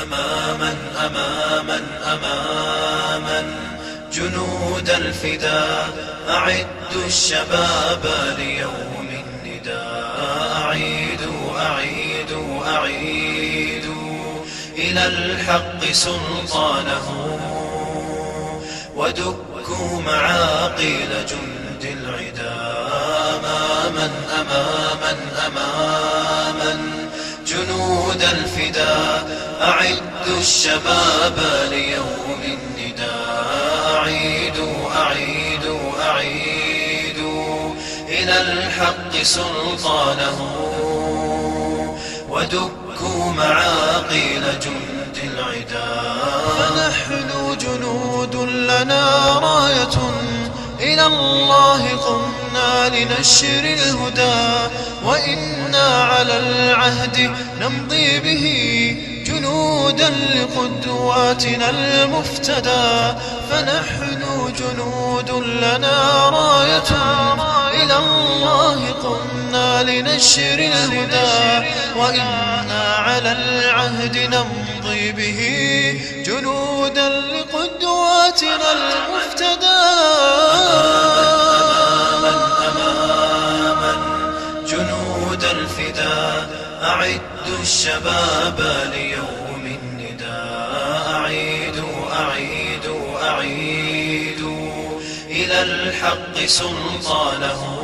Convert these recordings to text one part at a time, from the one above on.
أماما أماما أماما جنود الفداء أعدوا الشباب ليوم النداء أعيدوا أعيدوا أعيدوا إلى الحق سلطانه ودكوا معاقيل جند العدا أماما أماما أماما جنود الفداء أعدوا الشباب ليوم النداء أعيدوا أعيدوا أعيدوا إلى الحق سلطانه ودكوا معاقيل جند العدا فنحن جنود لنا راية إلى الله قمنا لنشر الهدى وإنا على العهد نمضي به جنودا لقدواتنا المفتدى فنحن جنود لنا راية إلى الله قمنا لنشر الهدى وإنا على العهد نمضي به جنودا لقدواتنا المفتدى جنود الفداء أعدوا الشباب ليوم النداء أعيدوا أعيدوا أعيدوا إلى الحق سلطانه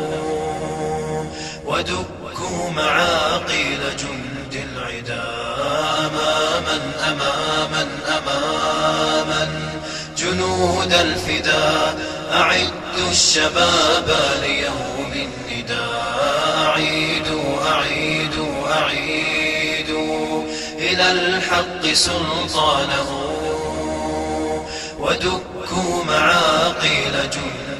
ودكوا معاقيل جند العدا أماما أماما أماما جنود الفداء أعدوا الشباب ليوم النداء أعيدوا أعيدوا أعيدوا إلى الحق سلطانه ودكوا معاقيل جند